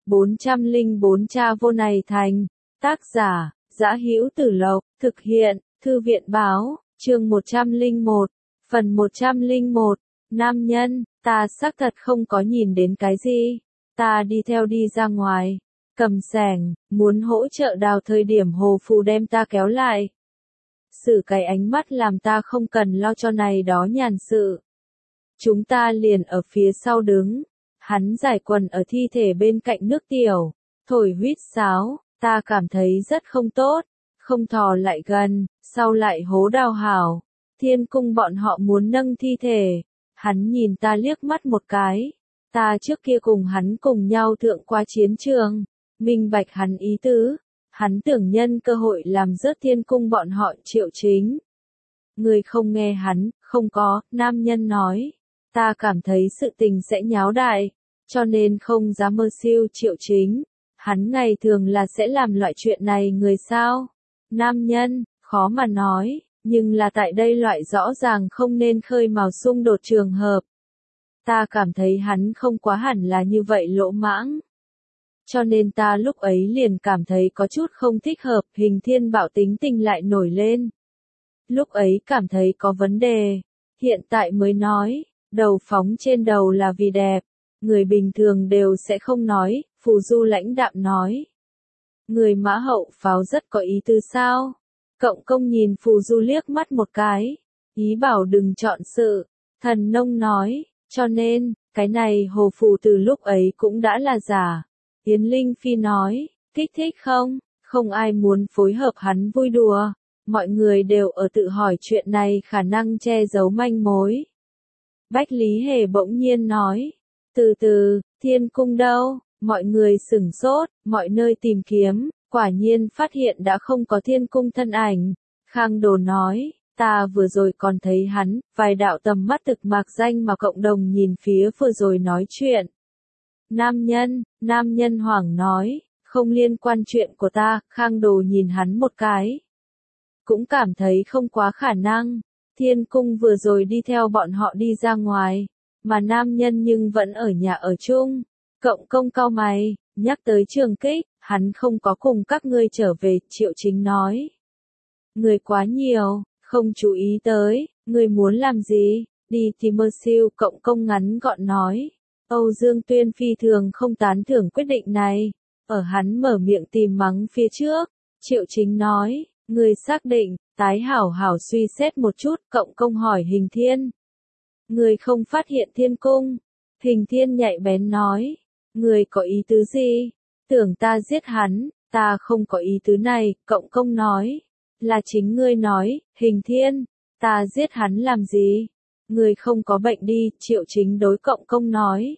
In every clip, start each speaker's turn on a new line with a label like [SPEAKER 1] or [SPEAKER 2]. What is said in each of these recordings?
[SPEAKER 1] 404 Cha vô này thành. Tác giả, Dã Hữu Tử Lộc, thực hiện, Thư viện báo, chương 101, phần 101, nam nhân, ta xác thật không có nhìn đến cái gì. Ta đi theo đi ra ngoài, cầm xẻng, muốn hỗ trợ đào thời điểm Hồ Phù đem ta kéo lại. Sử cái ánh mắt làm ta không cần lo cho này đó nhàn sự. Chúng ta liền ở phía sau đứng, hắn giải quần ở thi thể bên cạnh nước tiểu, thổi huýt sáo, ta cảm thấy rất không tốt, không thò lại gần, sau lại hố đào hảo. Thiên cung bọn họ muốn nâng thi thể, hắn nhìn ta liếc mắt một cái, ta trước kia cùng hắn cùng nhau thượng qua chiến trường, minh bạch hắn ý tứ, hắn tưởng nhân cơ hội làm rớt thiên cung bọn họ Triệu Chính. Người không nghe hắn, không có, nam nhân nói, ta cảm thấy sự tình sẽ nháo đại, cho nên không dám mơ siêu Triệu Chính, hắn ngày thường là sẽ làm loại chuyện này người sao? Nam nhân, khó mà nói, nhưng là tại đây loại rõ ràng không nên khơi mào xung đột trường hợp. Ta cảm thấy hắn không quá hẳn là như vậy lỗ mãng. Cho nên ta lúc ấy liền cảm thấy có chút không thích hợp, Hình Thiên Bảo tính tình lại nổi lên. Lúc ấy cảm thấy có vấn đề, hiện tại mới nói, đầu phóng trên đầu là vì đẹp, người bình thường đều sẽ không nói, Phù Du lãnh đạm nói. Người Mã Hậu Pháo rất có ý tứ sao? Cộng công nhìn Phù Du liếc mắt một cái, ý bảo đừng chọn sự, Thần Nông nói, cho nên, cái này Hồ Phù từ lúc ấy cũng đã là giả. Yến Linh Phi nói, kích thích không? Không ai muốn phối hợp hắn vui đùa, mọi người đều ở tự hỏi chuyện này khả năng che giấu manh mối. Bách Lý Hề bỗng nhiên nói, từ từ, thiên cung đâu? Mọi người sửng sốt, mọi nơi tìm kiếm, quả nhiên phát hiện đã không có thiên cung thân ảnh. Khang Đồ nói, ta vừa rồi còn thấy hắn, vài đạo tầm mắt thực mạc danh mà cộng đồng nhìn phía vừa rồi nói chuyện. Nam nhân hoảng nói, không liên quan chuyện của ta, Khang Đồ nhìn hắn một cái. Cũng cảm thấy không quá khả năng, thiên cung vừa rồi đi theo bọn họ đi ra ngoài, mà nam nhân nhưng vẫn ở nhà ở chung. Cộng công cau mày, nhắc tới Trường Kích, hắn không có cùng các ngươi trở về, Triệu Chính nói. Người quá nhiều, không chú ý tới, người muốn làm gì, đi thì mơ siêu, cộng công ngắn gọn nói. Âu Dương Tuyên phi thường không tán thưởng quyết định này, ở hắn mở miệng tìm mắng phía trước, Triệu Chính nói, người xác định, tái hảo hảo suy xét một chút, cộng công hỏi Hình Thiên. Người không phát hiện thiên cung, Hình Thiên nhạy bén nói. Người có ý tứ gì? Tưởng ta giết hắn, ta không có ý tứ này, cộng công nói. Là chính ngươi nói, Hình Thiên, ta giết hắn làm gì? Người không có bệnh đi, Triệu Chính đối cộng công nói.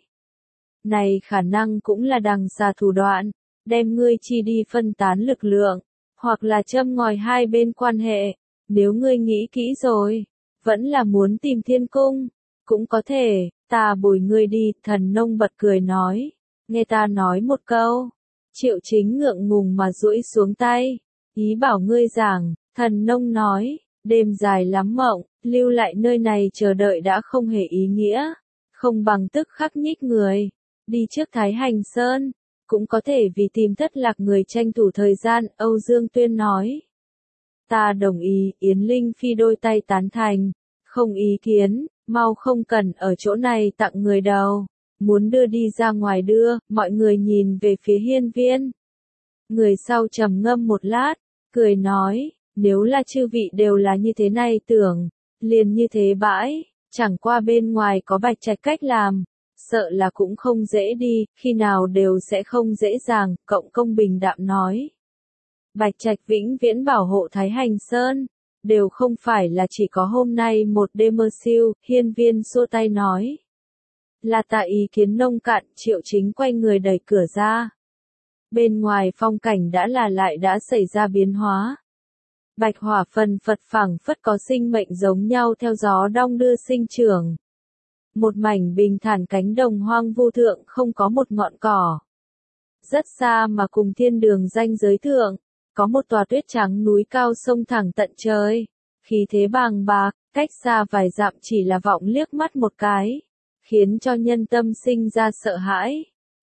[SPEAKER 1] Này khả năng cũng là đằng xa thủ đoạn, đem ngươi chi đi phân tán lực lượng, hoặc là châm ngòi hai bên quan hệ. Nếu ngươi nghĩ kỹ rồi, vẫn là muốn tìm thiên cung, cũng có thể, ta bồi ngươi đi, Thần Nông bật cười nói. Nghe ta nói một câu, Triệu Chính ngượng ngùng mà duỗi xuống tay, ý bảo ngươi giảng, Thần Nông nói, đêm dài lắm mộng, lưu lại nơi này chờ đợi đã không hề ý nghĩa, không bằng tức khắc nhích người, đi trước Thái Hành Sơn, cũng có thể vì tìm thất lạc người tranh thủ thời gian, Âu Dương Tuyên nói. Ta đồng ý, Yến Linh Phi đôi tay tán thành, không ý kiến, mau không cần ở chỗ này tặng người đầu. Muốn đưa đi ra ngoài đưa, mọi người nhìn về phía hiên viên. Người sau trầm ngâm một lát, cười nói, nếu là chư vị đều là như thế này tưởng, liền như thế bãi, chẳng qua bên ngoài có Bạch Trạch cách làm, sợ là cũng không dễ đi, khi nào đều sẽ không dễ dàng, cộng công bình đạm nói. Bạch Trạch vĩnh viễn bảo hộ Thái Hành Sơn, đều không phải là chỉ có hôm nay một đêm mơ siêu, hiên viên xua tay nói. Là tại ý kiến nông cạn, Triệu Chính quay người đẩy cửa ra. Bên ngoài phong cảnh lại đã xảy ra biến hóa. Bạch hỏa phần phật phẳng phất có sinh mệnh giống nhau theo gió đong đưa sinh trưởng. Một mảnh bình thản cánh đồng hoang vu thượng không có một ngọn cỏ. Rất xa mà cùng thiên đường ranh giới thượng, có một tòa tuyết trắng núi cao sông thẳng tận trời. Khí thế bàng bạc, cách xa vài dặm chỉ là vọng liếc mắt một cái, khiến cho nhân tâm sinh ra sợ hãi.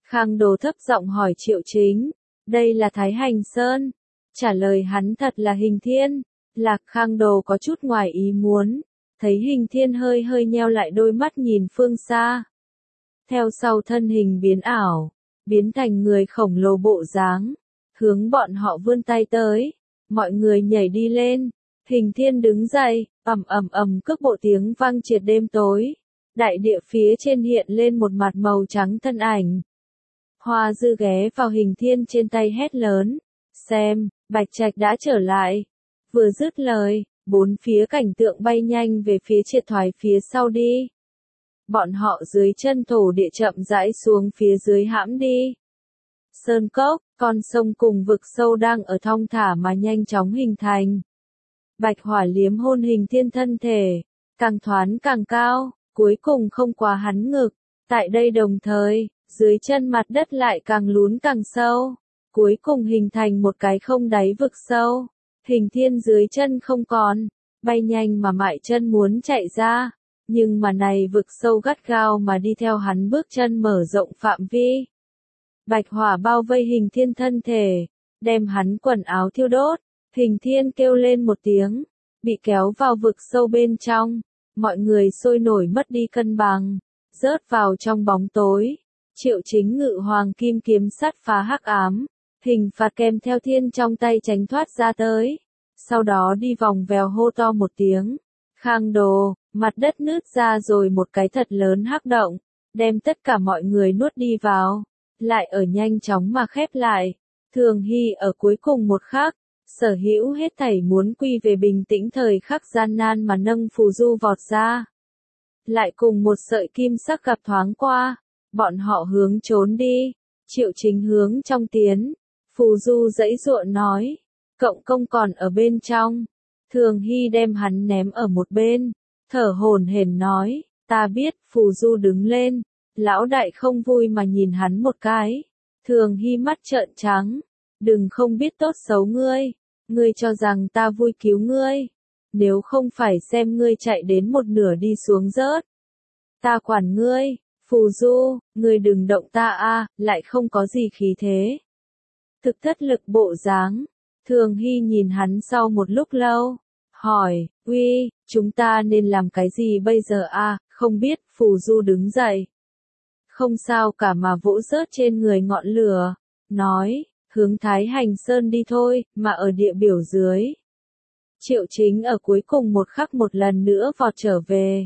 [SPEAKER 1] Khang Đồ thấp giọng hỏi Triệu Chính, đây là Thái Hành Sơn. Trả lời hắn thật là Hình Thiên. Lạc Khang Đồ có chút ngoài ý muốn, thấy Hình Thiên hơi hơi nheo lại đôi mắt nhìn phương xa. Theo sau thân hình biến ảo, biến thành người khổng lồ bộ dáng, hướng bọn họ vươn tay tới. Mọi người nhảy đi lên, Hình Thiên đứng dậy, cước bộ tiếng vang triệt đêm tối. Đại địa phía trên hiện lên một mặt màu trắng thân ảnh. Hoa Dư ghé vào Hình Thiên trên tay hét lớn, xem, Bạch Trạch đã trở lại. Vừa dứt lời, bốn phía cảnh tượng bay nhanh về phía triệt thoái phía sau đi. Bọn họ dưới chân thổ địa chậm rãi xuống phía dưới hãm đi. Sơn cốc, con sông cùng vực sâu đang ở thong thả mà nhanh chóng hình thành. Bạch hỏa liếm hôn Hình Thiên thân thể, càng thoáng càng cao, cuối cùng không quá hắn ngực. Tại đây đồng thời, dưới chân mặt đất lại càng lún càng sâu, cuối cùng hình thành một cái không đáy vực sâu. Hình Thiên dưới chân không còn, bay nhanh mà mại chân muốn chạy ra, nhưng mà này vực sâu gắt gao mà đi theo hắn bước chân mở rộng phạm vi. Bạch hỏa bao vây Hình Thiên thân thể, đem hắn quần áo thiêu đốt. Hình Thiên kêu lên một tiếng, bị kéo vào vực sâu bên trong, mọi người sôi nổi mất đi cân bằng, rớt vào trong bóng tối. Triệu Chính ngự hoàng kim kiếm sắt phá hắc ám, hình phạt kèm theo thiên trong tay tránh thoát ra tới, sau đó đi vòng vèo hô to một tiếng. Khang Đồ, mặt đất nứt ra rồi một cái thật lớn hắc động, đem tất cả mọi người nuốt đi vào, lại ở nhanh chóng mà khép lại. Thường Hy ở cuối cùng một khắc, sở hữu hết thảy muốn quy về bình tĩnh thời khắc gian nan mà nâng phù du vọt ra. Lại cùng một sợi kim sắc gặp thoáng qua, bọn họ hướng trốn đi, Triệu Chính hướng trong tiến. Phù du dãy dụa nói, cộng công còn ở bên trong. Thường Hy đem hắn ném ở một bên, thở hổn hển nói, ta biết. Phù du đứng lên, lão đại không vui mà nhìn hắn một cái. Thường Hy mắt trợn trắng, đừng không biết tốt xấu ngươi, ngươi cho rằng ta vui cứu ngươi, nếu không phải xem ngươi chạy đến một nửa đi xuống rớt, ta quản ngươi. Phù du, ngươi đừng động ta a, lại không có gì khí thế. Thực thất lực bộ dáng. Thường Hy nhìn hắn sau một lúc lâu, hỏi, uy, chúng ta nên làm cái gì bây giờ a? Không biết. Phù du đứng dậy, không sao cả mà vỗ rớt trên người ngọn lửa, nói, hướng Thái Hành Sơn đi thôi, mà ở địa biểu dưới. Triệu Chính ở cuối cùng một khắc một lần nữa vọt trở về,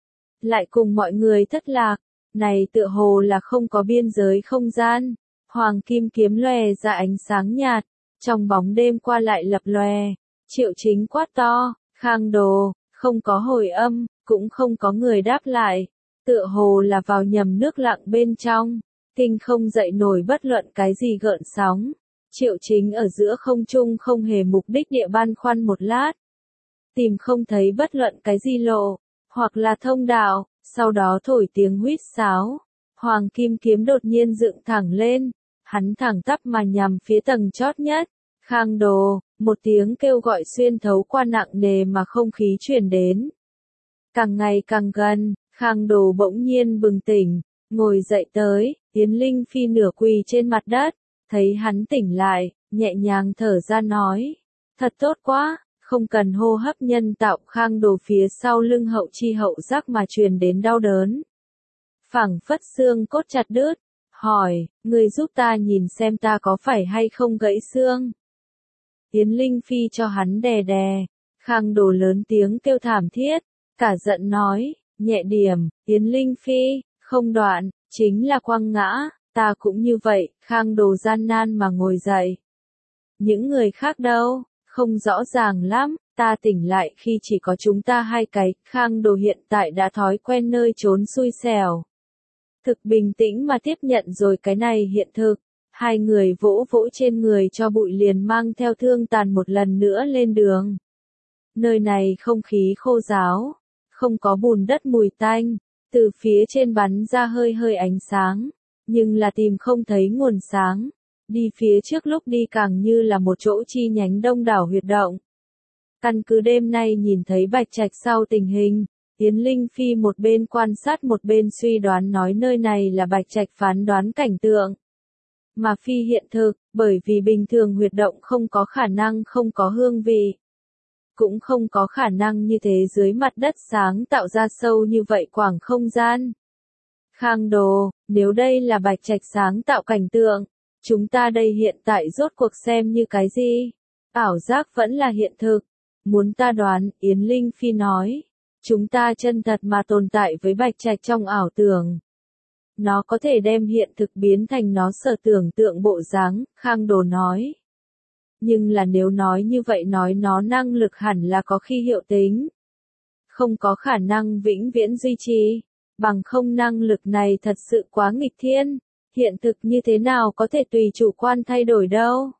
[SPEAKER 1] lại cùng mọi người thất lạc. Này tựa hồ là không có biên giới không gian. Hoàng kim kiếm lòe ra ánh sáng nhạt, trong bóng đêm qua lại lập lòe. Triệu Chính quát to, Khang Đồ, không có hồi âm, cũng không có người đáp lại. Tựa hồ là vào nhầm nước lặng bên trong, kinh không dậy nổi bất luận cái gì gợn sóng. Triệu Chính ở giữa không trung không hề mục đích địa băn khoăn một lát, tìm không thấy bất luận cái gì lộ, hoặc là thông đạo. Sau đó thổi tiếng huýt sáo, hoàng kim kiếm đột nhiên dựng thẳng lên, hắn thẳng tắp mà nhằm phía tầng chót nhất. Khang Đồ, một tiếng kêu gọi xuyên thấu qua nặng nề mà không khí truyền đến. Càng ngày càng gần, Khang Đồ bỗng nhiên bừng tỉnh, ngồi dậy tới, Yến Linh Phi nửa quỳ trên mặt đất, thấy hắn tỉnh lại, nhẹ nhàng thở ra nói, thật tốt quá. Không cần hô hấp nhân tạo. Khang Đồ phía sau lưng hậu chi hậu giác mà truyền đến đau đớn, phảng phất xương cốt chặt đứt. Hỏi, người giúp ta nhìn xem ta có phải hay không gãy xương. Yến Linh Phi cho hắn đè đè. Khang Đồ lớn tiếng kêu thảm thiết, cả giận nói, nhẹ điểm. Yến Linh Phi, không đoạn, chính là quăng ngã, ta cũng như vậy. Khang Đồ gian nan mà ngồi dậy. Những người khác đâu? Không rõ ràng lắm, ta tỉnh lại khi chỉ có chúng ta hai cái. Khang Đồ hiện tại đã thói quen nơi trốn xui xẻo, thực bình tĩnh mà tiếp nhận rồi cái này hiện thực. Hai người vỗ vỗ trên người cho bụi liền mang theo thương tàn một lần nữa lên đường. Nơi này không khí khô ráo, không có bùn đất mùi tanh, từ phía trên bắn ra hơi hơi ánh sáng, nhưng là tìm không thấy nguồn sáng. Đi phía trước lúc đi càng như là một chỗ chi nhánh đông đảo huyệt động. Căn cứ đêm nay nhìn thấy Bạch Trạch sau tình hình, Yến Linh Phi một bên quan sát một bên suy đoán nói nơi này là Bạch Trạch phán đoán cảnh tượng. Mà phi hiện thực, bởi vì bình thường huyệt động không có khả năng không có hương vị. Cũng không có khả năng như thế dưới mặt đất sáng tạo ra sâu như vậy quảng không gian. Khang Đồ, nếu đây là Bạch Trạch sáng tạo cảnh tượng, chúng ta đây hiện tại rốt cuộc xem như cái gì? Ảo giác vẫn là hiện thực. Muốn ta đoán, Yến Linh Phi nói, chúng ta chân thật mà tồn tại với Bạch Trạch trong ảo tưởng. Nó có thể đem hiện thực biến thành nó sở tưởng tượng bộ dáng, Khang Đồ nói. Nhưng là nếu nói như vậy nói nó năng lực hẳn là có khi hiệu tính. Không có khả năng vĩnh viễn duy trì, bằng không năng lực này thật sự quá nghịch thiên, hiện thực như thế nào có thể tùy chủ quan thay đổi đâu.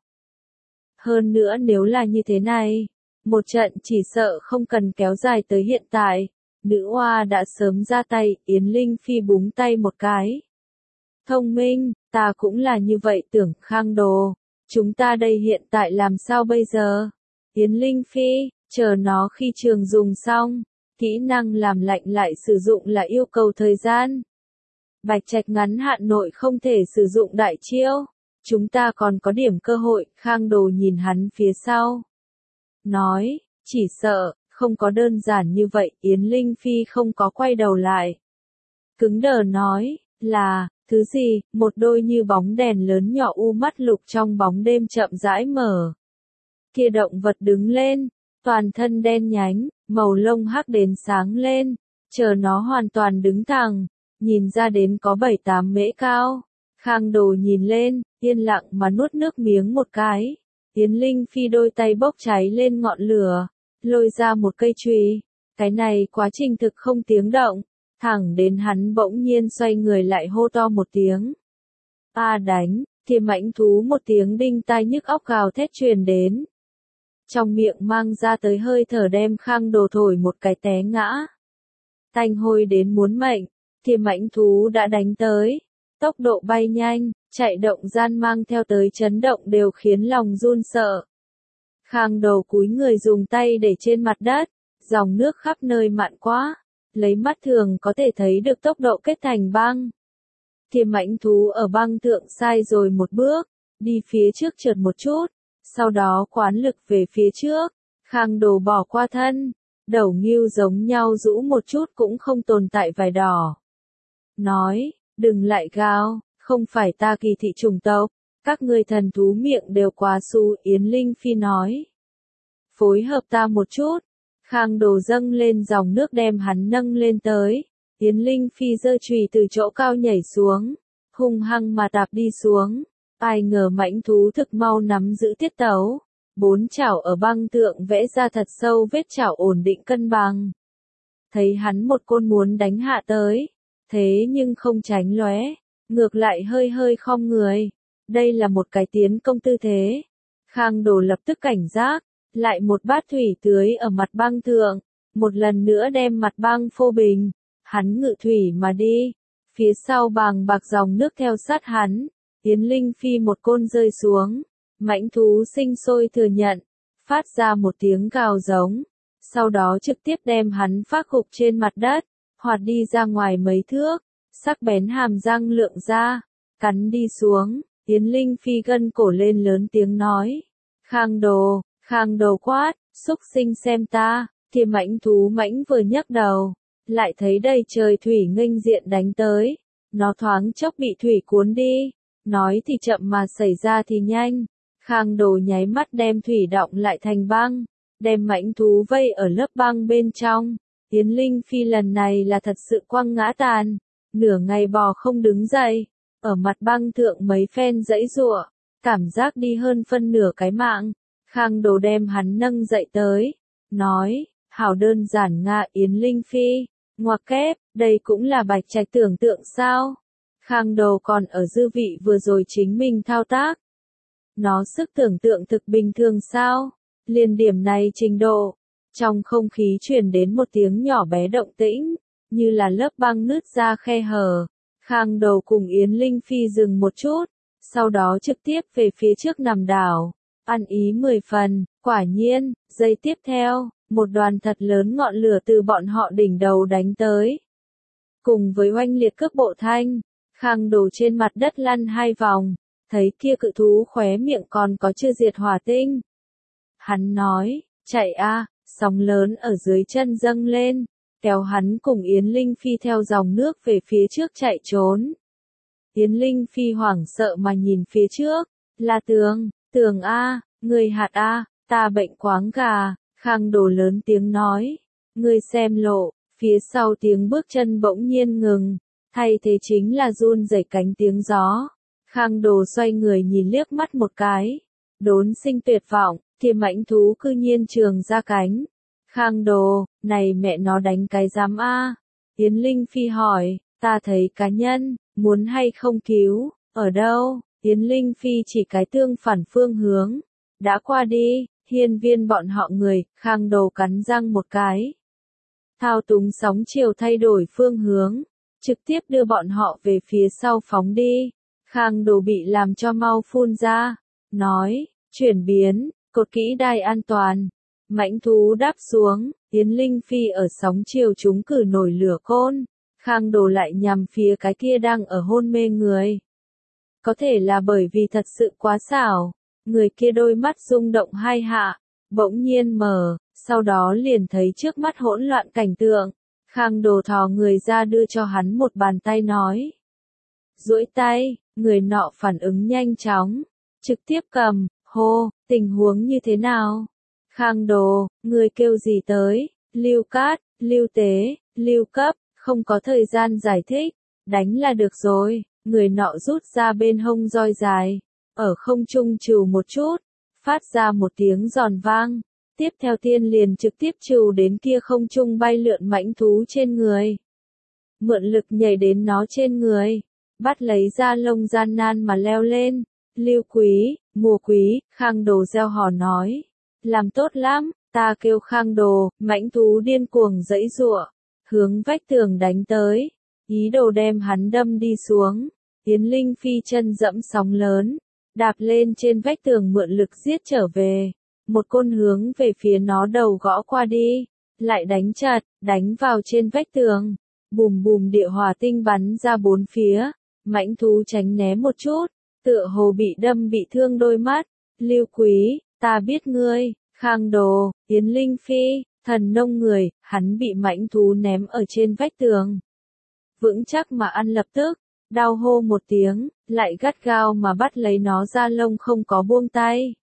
[SPEAKER 1] Hơn nữa nếu là như thế này, một trận chỉ sợ không cần kéo dài tới hiện tại, nữ oa đã sớm ra tay, Yến Linh Phi búng tay một cái. Thông minh, ta cũng là như vậy tưởng Khang Đồ, chúng ta đây hiện tại làm sao bây giờ? Yến Linh Phi, chờ nó khi trường dùng xong, kỹ năng làm lạnh lại sử dụng là yêu cầu thời gian. Bạch Trạch ngắn hạn nội không thể sử dụng đại chiêu, chúng ta còn có điểm cơ hội, Khang Đồ nhìn hắn phía sau. Nói, chỉ sợ, không có đơn giản như vậy, Yến Linh Phi không có quay đầu lại. Cứng đờ nói, là, thứ gì, một đôi như bóng đèn lớn nhỏ u mắt lục trong bóng đêm chậm rãi mở. Kia động vật đứng lên, toàn thân đen nhánh, màu lông hắc đến sáng lên, chờ nó hoàn toàn đứng thẳng, nhìn ra đến có 7-8 mễ cao. Khang Đồ nhìn lên, yên lặng mà nuốt nước miếng một cái. Yến Linh Phi đôi tay bốc cháy lên ngọn lửa, lôi ra một cây chùy. Cái này quá trình thực không tiếng động, thẳng đến hắn bỗng nhiên xoay người lại hô to một tiếng. A đánh, kia mãnh thú một tiếng đinh tai nhức óc gào thét truyền đến. Trong miệng mang ra tới hơi thở đem Khang Đồ thổi một cái té ngã. Tanh hôi đến muốn mệnh, kia mãnh thú đã đánh tới. Tốc độ bay nhanh, chạy động gian mang theo tới chấn động đều khiến lòng run sợ. Khang Đồ cúi người dùng tay để trên mặt đất, dòng nước khắp nơi mặn quá, lấy mắt thường có thể thấy được tốc độ kết thành băng. Kia mãnh thú ở băng thượng sai rồi một bước, đi phía trước trượt một chút, sau đó quán lực về phía trước, Khang Đồ bỏ qua thân, đầu ngưu giống nhau rũ một chút cũng không tồn tại vải đỏ. Nói, đừng lại gào, không phải ta kỳ thị chủng tộc, các ngươi thần thú miệng đều quá su, Yến Linh Phi nói. Phối hợp ta một chút, Khang Đồ dâng lên dòng nước đem hắn nâng lên tới, Yến Linh Phi giơ chùy từ chỗ cao nhảy xuống, hung hăng mà tạp đi xuống, ai ngờ mãnh thú thực mau nắm giữ tiết tấu, 4 chảo ở băng thượng vẽ ra thật sâu vết chảo ổn định cân bằng. Thấy hắn một côn muốn đánh hạ tới, thế nhưng không tránh lóe, ngược lại hơi hơi khom người. Đây là một cái tiến công tư thế. Khang Đồ lập tức cảnh giác, lại một bát thủy tưới ở mặt băng thượng, một lần nữa đem mặt băng phô bình. Hắn ngự thủy mà đi, phía sau bàng bạc dòng nước theo sát hắn. Yến Linh Phi một côn rơi xuống, mãnh thú sinh sôi thừa nhận, phát ra một tiếng gào giống, sau đó trực tiếp đem hắn phát gục trên mặt đất, hoạt đi ra ngoài mấy thước, sắc bén hàm răng lượng ra, cắn đi xuống. Yến Linh Phi gân cổ lên lớn tiếng nói, Khang Đồ quát, xúc sinh xem ta, kia mãnh thú mãnh vừa nhấc đầu, lại thấy đầy trời thủy nghênh diện đánh tới, nó thoáng chốc bị thủy cuốn đi, nói thì chậm mà xảy ra thì nhanh. Khang Đồ nháy mắt đem thủy đọng lại thành băng, đem mãnh thú vây ở lớp băng bên trong. Yến Linh Phi lần này là thật sự quăng ngã tàn, nửa ngày bò không đứng dậy, ở mặt băng thượng mấy phen giãy giụa, cảm giác đi hơn phân nửa cái mạng. Khang Đồ đem hắn nâng dậy tới, nói, hảo đơn giản nga Yến Linh Phi, ngoặc kép, đây cũng là Bạch Trạch tưởng tượng sao? Khang Đồ còn ở dư vị vừa rồi chính mình thao tác. Nó sức tưởng tượng thực bình thường sao? Liên điểm này trình độ. Trong không khí truyền đến một tiếng nhỏ bé động tĩnh, như là lớp băng nứt ra khe hở. Khang Đồ cùng Yến Linh Phi dừng một chút, sau đó trực tiếp về phía trước nằm đảo, ăn ý 10 phần, quả nhiên, giây tiếp theo, một đoàn thật lớn ngọn lửa từ bọn họ đỉnh đầu đánh tới. Cùng với oanh liệt cước bộ thanh, Khang Đồ trên mặt đất lăn 2 vòng, thấy kia cự thú khóe miệng còn có chưa diệt hỏa tinh. Hắn nói, chạy a, sóng lớn ở dưới chân dâng lên, kéo hắn cùng Yến Linh Phi theo dòng nước về phía trước chạy trốn. Yến Linh Phi hoảng sợ mà nhìn phía trước, là Tường, Tường a, người hạt a, ta bệnh quáng gà. Khang Đồ lớn tiếng nói, ngươi xem lộ, phía sau tiếng bước chân bỗng nhiên ngừng, thay thế chính là run rẩy cánh tiếng gió. Khang Đồ xoay người nhìn liếc mắt một cái, đốn sinh tuyệt vọng, kia mãnh thú cư nhiên trường ra cánh. Khang Đồ, này mẹ nó đánh cái giám a. Yến Linh Phi hỏi, ta thấy cá nhân, muốn hay không cứu, ở đâu? Yến Linh Phi chỉ cái tương phản phương hướng, đã qua đi. Hiên Viên bọn họ người, Khang Đồ cắn răng một cái. Thao túng sóng chiều thay đổi phương hướng, trực tiếp đưa bọn họ về phía sau phóng đi. Khang Đồ bị làm cho mau phun ra, nói, chuyển biến, cột kỹ đai an toàn. Mãnh thú đáp xuống, Yến Linh Phi ở sóng chiều chúng cử nổi lửa côn. Khang Đồ lại nhằm phía cái kia đang ở hôn mê người. Có thể là bởi vì thật sự quá xảo. Người kia đôi mắt rung động 2 hạ, bỗng nhiên mở, sau đó liền thấy trước mắt hỗn loạn cảnh tượng. Khang Đồ thò người ra đưa cho hắn một bàn tay nói. Duỗi tay, người nọ phản ứng nhanh chóng, trực tiếp cầm, hô, tình huống như thế nào? Khang Đồ, người kêu gì tới? Lưu Cát, Lưu Tế, Lưu Cấp, không có thời gian giải thích, đánh là được rồi. Người nọ rút ra bên hông roi dài. Ở không trung trừ một chút, phát ra một tiếng giòn vang, tiếp theo tiên liền trực tiếp trừ đến kia không trung bay lượn mãnh thú trên người. Mượn lực nhảy đến nó trên người, bắt lấy da lông gian nan mà leo lên. Lưu Quý, Mùa Quý, Khang Đồ reo hò nói, làm tốt lắm, ta kêu Khang Đồ. Mãnh thú điên cuồng giãy giụa, hướng vách tường đánh tới, ý đồ đem hắn đâm đi xuống. Yến Linh Phi chân dẫm sóng lớn, đạp lên trên vách tường mượn lực giết trở về, một côn hướng về phía nó đầu gõ qua đi, lại đánh chặt, đánh vào trên vách tường, bùm bùm địa hỏa tinh bắn ra 4 phía, mãnh thú tránh né một chút, tựa hồ bị đâm bị thương đôi mắt. Lưu Quý, ta biết ngươi. Khang Đồ, Yến Linh Phi, thần nông người, hắn bị mãnh thú ném ở trên vách tường, vững chắc mà ăn lập tức. Đau hô một tiếng, lại gắt gao mà bắt lấy nó da lông không có buông tay.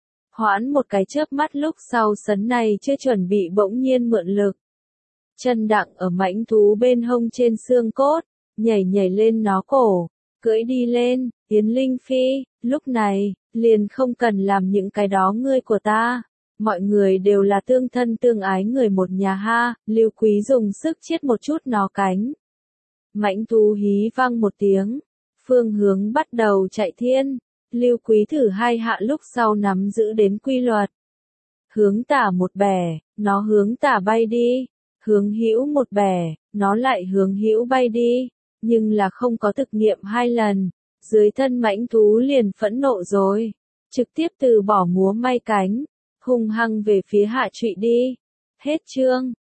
[SPEAKER 1] Hoãn một cái chớp mắt lúc sau sấn này chưa chuẩn bị bỗng nhiên mượn lực. Chân đặng ở mãnh thú bên hông trên xương cốt, nhảy nhảy lên nó cổ, cưỡi đi lên. Yến Linh Phi, lúc này, liền không cần làm những cái đó ngươi của ta. Mọi người đều là tương thân tương ái người một nhà ha. Lưu Quý dùng sức chiết một chút nó cánh. Mãnh thú hí vang một tiếng, phương hướng bắt đầu chạy thiên. Lưu Quý thử 2 hạ lúc sau nắm giữ đến quy luật. Hướng tả một bẻ, nó hướng tả bay đi. Hướng hữu một bẻ, nó lại hướng hữu bay đi. Nhưng là không có thực nghiệm 2 lần, dưới thân mãnh thú liền phẫn nộ rồi. Trực tiếp từ bỏ múa may cánh, hung hăng về phía hạ trụy đi. Hết chương.